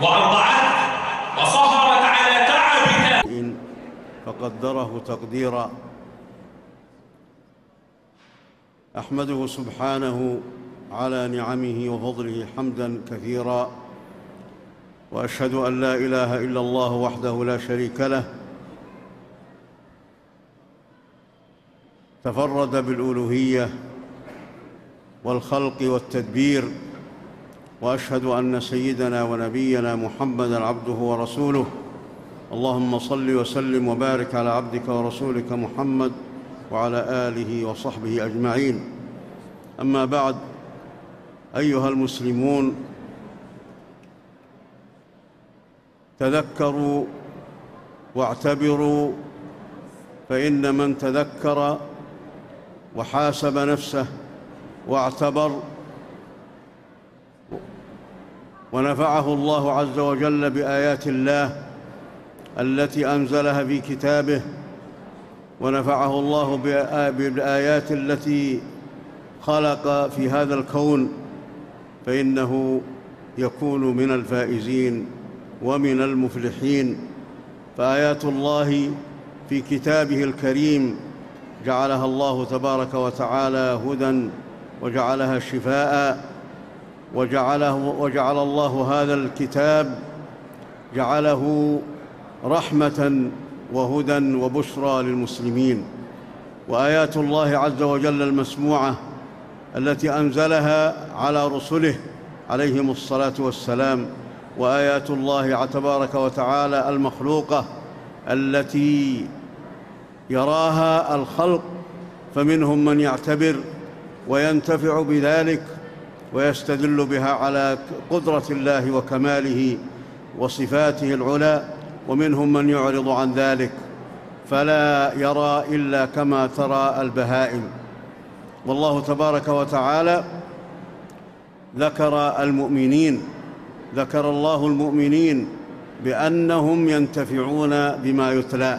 وأرضعته وصبرت على تعبك فقدره تقديرا. أحمده سبحانه على نعمه وفضله حمداً كثيراً، وأشهد أن لا إله إلا الله وحده لا شريك له، تفرد بالألوهية والخلق والتدبير. وأشهد أن سيدنا ونبينا محمداً عبده ورسوله. اللهم صل وسلم وبارك على عبدك ورسولك محمد وعلى آله وصحبه أجمعين. أما بعد، أيها المسلمون، تذكروا واعتبروا، فإن من تذكر وحاسب نفسه واعتبر ونفعه الله عز وجل بآيات الله التي أنزلها في كتابه، ونفعه الله بالآيات التي خلق في هذا الكون، فإنه يكون من الفائزين ومن المفلحين. فآيات الله في كتابه الكريم جعلها الله تبارك وتعالى هدى، وجعلها شفاء، وجعل الله هذا الكتاب جعله رحمة وهدى وبشرى للمسلمين. وآيات الله عز وجل المسموعة التي أنزلها على رسله عليهم الصلاة والسلام، وآيات الله تبارك وتعالى المخلوقة التي يراها الخلق، فمنهم من يعتبر وينتفع بذلك ويستدل بها على قدرة الله وكماله وصفاته العلى، ومنهم من يعرض عن ذلك فلا يرى إلا كما ترى البهائم. والله تبارك وتعالى ذكر الله المؤمنين بأنهم ينتفعون بما يتلى،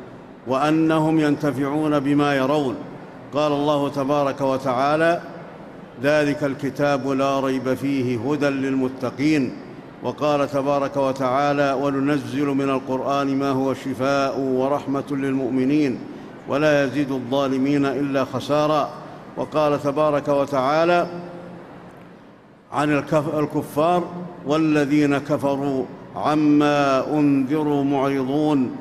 وأنهم ينتفعون بما يرون. قال الله تبارك وتعالى: ذلك الكتاب لا ريب فيه هدى للمتقين. وقال تبارك وتعالى: وننزل من القرآن ما هو شفاء ورحمة للمؤمنين ولا يزيد الظالمين إلا خسارا. وقال تبارك وتعالى عن الكفار: والذين كفروا عما أنذروا معرضون،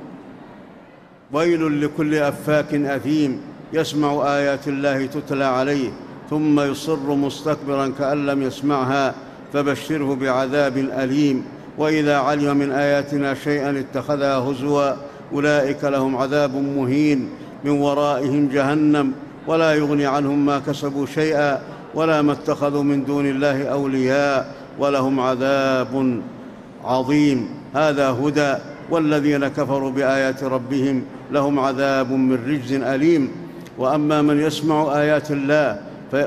ويل لكل أفاك أثيم يسمع آيات الله تتلى عليه ثم يصر مستكبرا كأن لم يسمعها فبشره بعذاب أليم. وإذا علم من آياتنا شيئا اتخذها هزوا أولئك لهم عذاب مهين من ورائهم جهنم ولا يغني عنهم ما كسبوا شيئا ولا ما اتخذوا من دون الله أولياء ولهم عذاب عظيم. هذا هدى. والذين كفروا بآيات ربهم لهم عذاب من رجز أليم. وأما من يسمع آيات الله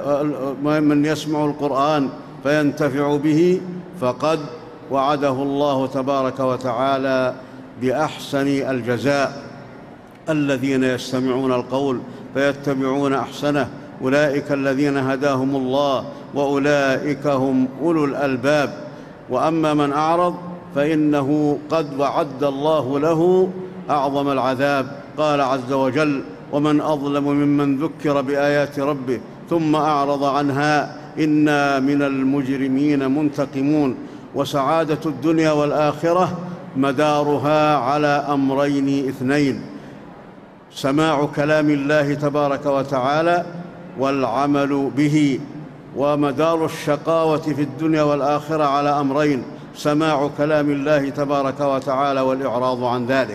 من يسمع القرآن فينتفع به فقد وعده الله تبارك وتعالى بأحسن الجزاء. الذين يستمعون القول فيتبعون أحسنه أولئك الذين هداهم الله وأولئك هم أولو الألباب. وأما من أعرض فإنه قد وعد الله له أعظم العذاب. قال عز وجل: ومن أظلم ممن ذكر بآيات ربه ثم أعرض عنها إنا من المجرمين منتقمون. وسعادة الدنيا والآخرة مدارها على أمرين اثنين: سماع كلام الله تبارك وتعالى والعمل به. ومدار الشقاوة في الدنيا والآخرة على أمرين: سماع كلام الله تبارك وتعالى والإعراض عن ذلك.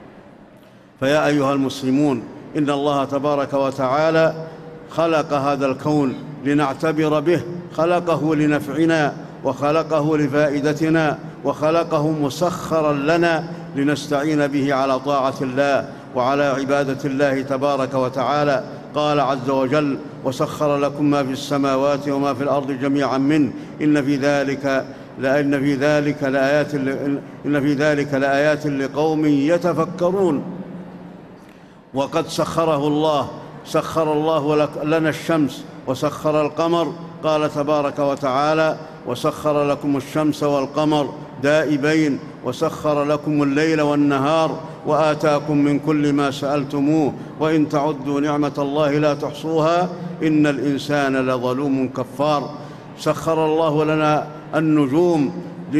فيا أيها المسلمون، إن الله تبارك وتعالى خلق هذا الكون لنعتبر به، خلقه لنفعنا وخلقه لفائدتنا وخلقه مسخراً لنا لنستعين به على طاعة الله وعلى عبادة الله تبارك وتعالى. قال عز وجل: وسخر لكم ما في السماوات وما في الأرض جميعاً منه إن في ذلك لآيات لقوم يتفكرون. وقد سخر الله لنا الشمس وسخر القمر. قال تبارك وتعالى: وسخر لكم الشمس والقمر دائبين، وسخر لكم الليل والنهار وآتاكم من كل ما سألتموه، وإن تعدوا نعمة الله لا تحصوها إن الإنسان لظلوم كفار. سخر الله لنا النجوم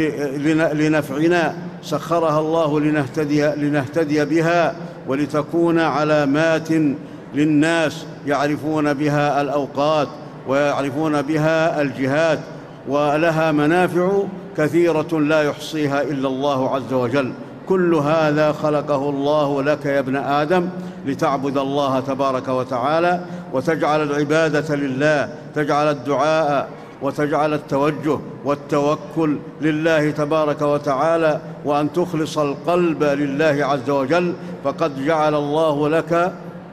لنفعنا، سخرها الله لنهتدي بها ولتكون علامات للناس يعرفون بها الأوقات ويعرفون بها الجهات، ولها منافع كثيرة لا يحصيها إلا الله عز وجل. كل هذا خلقه الله لك يا ابن آدم لتعبد الله تبارك وتعالى، وتجعل العبادة لله، تجعل الدعاء وتجعل التوجه والتوكل لله تبارك وتعالى، وأن تخلص القلب لله عز وجل. فقد جعل الله لك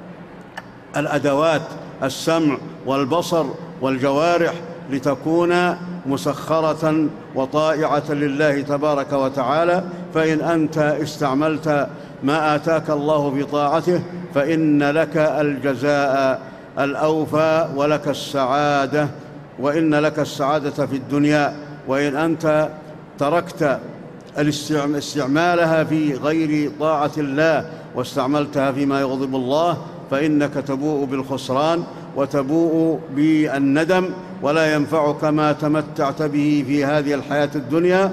الأدوات، السمع والبصر والجوارح، لتكون مسخرة وطائعة لله تبارك وتعالى. فإن أنت استعملت ما آتاك الله بطاعته فإن لك الجزاء الأوفى ولك السعادة، وإن لك السعادة في الدنيا. وإن أنت تركت استعمالها في غير طاعة الله واستعملتها فيما يغضب الله فإنك تبوء بالخسران وتبوء بالندم، ولا ينفعك ما تمتعت به في هذه الحياة الدنيا.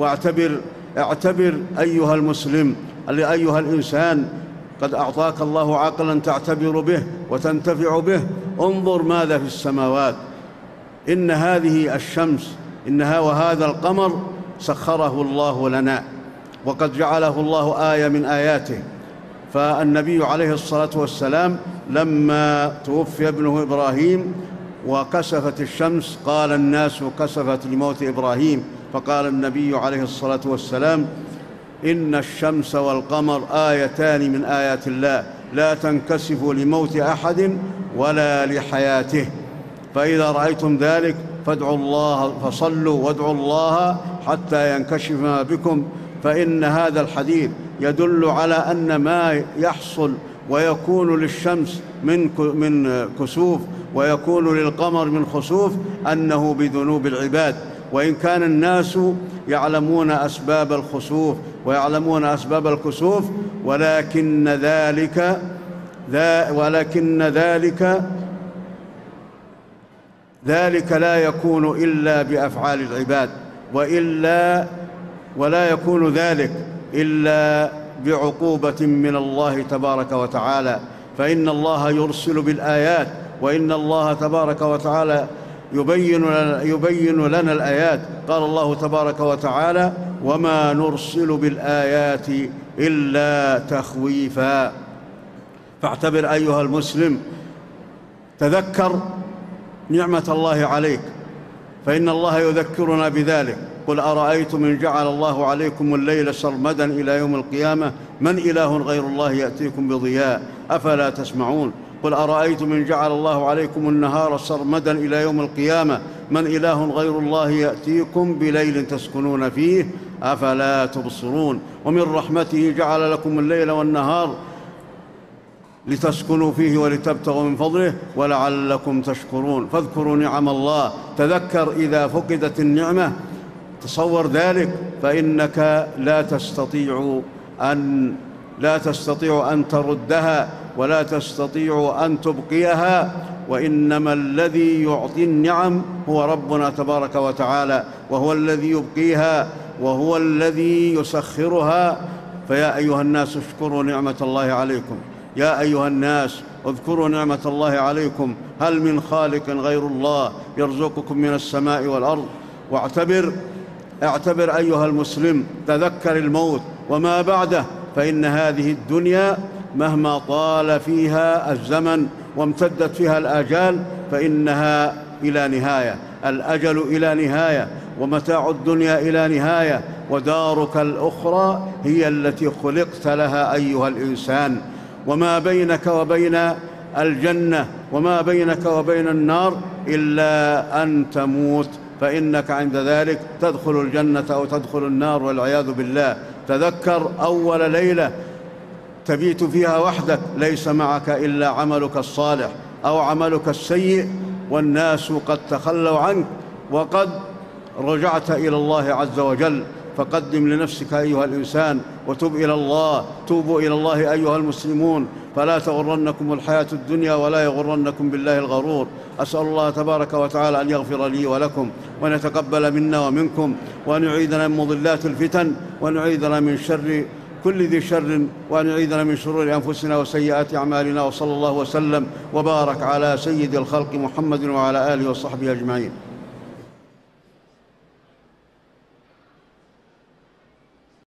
واعتبر أيها المسلم، أيها الإنسان، قد أعطاك الله عقلاً تعتبر به وتنتفع به. انظر ماذا في السماوات، إن هذه الشمس وهذا القمر سخره الله لنا، وقد جعله الله آية من آياته. فالنبي عليه الصلاة والسلام لما توفي ابنه إبراهيم وكسفت الشمس قال الناس كسفت لموت إبراهيم، فقال النبي عليه الصلاة والسلام: إن الشمس والقمر آيتان من آيات الله لا تنكسف لموت أحد ولا لحياته، فإذا رأيتم ذلك فصلوا وادعوا الله حتى ينكشف ما بكم. فإن هذا الحديث يدل على أن ما يحصل ويكون للشمس من كسوف ويكون للقمر من خسوف أنه بذنوب العباد. وإن كان الناس يعلمون أسباب الخسوف ويعلمون أسباب الكسوف، ولكن ذلك لا يكون إلا بأفعال العباد، ولا يكون ذلك إلا بعقوبة من الله تبارك وتعالى. فإن الله يرسل بالآيات، وإن الله تبارك وتعالى يبين لنا الآيات. قال الله تبارك وتعالى: وما نرسل بالآيات إلا تخويفا. فاعتبر أيها المسلم، تذكر نعمة الله عليك، فإن الله يذكرنا بذلك: قل أرأيتم إن جعل الله عليكم الليل سرمدا إلى يوم القيامة من إله غير الله يأتيكم بضياء أفلا تسمعون. قل أرأيتم إن جعل الله عليكم النهار سرمدا إلى يوم القيامة من إله غير الله يأتيكم بليل تسكنون فيه أفلا تبصرون. ومن رحمته جعل لكم الليل والنهار لتسكنوا فيه ولتبتغوا من فضله ولعلكم تشكرون. فاذكروا نعم الله، تذكر إذا فقدت النعمة، تصور ذلك، فإنك لا تستطيع أن تردها ولا تستطيع أن تبقيها، وإنما الذي يعطي النعم هو ربنا تبارك وتعالى، وهو الذي يبقيها وهو الذي يسخرها. فيا أيها الناس اشكروا نعمة الله عليكم، يا أيها الناس اذكروا نعمة الله عليكم، هل من خالق غير الله يرزقكم من السماء والأرض. اعتبر أيها المسلم، تذكر الموت وما بعده، فإن هذه الدنيا مهما طال فيها الزمن وامتدت فيها الآجال فإنها إلى نهاية، الأجل إلى نهاية، ومتاع الدنيا إلى نهاية، ودارك الأخرى هي التي خلقت لها أيها الإنسان. وما بينك وبين الجنة وما بينك وبين النار إلا أن تموت، فإنك عند ذلك تدخل الجنة أو تدخل النار والعياذ بالله. تذكر أول ليلة تبيت فيها وحدك، ليس معك إلا عملك الصالح أو عملك السيء، والناس قد تخلوا عنك وقد رجعت إلى الله عز وجل. فقدم لنفسك أيها الإنسان وتب إلى الله. توبوا إلى الله أيها المسلمون، فلا تغرنكم الحياة الدنيا ولا يغرنكم بالله الغرور. أسأل الله تبارك وتعالى أن يغفر لي ولكم، وأن يتقبل منا ومنكم، وأن يعيذنا من مضلات الفتن، وأن يعيذنا من شر كل ذي شر، وأن يعيذنا من شرور أنفسنا وسيئات أعمالنا. وصلى الله وسلم وبارك على سيد الخلق محمد وعلى آله وصحبه أجمعين.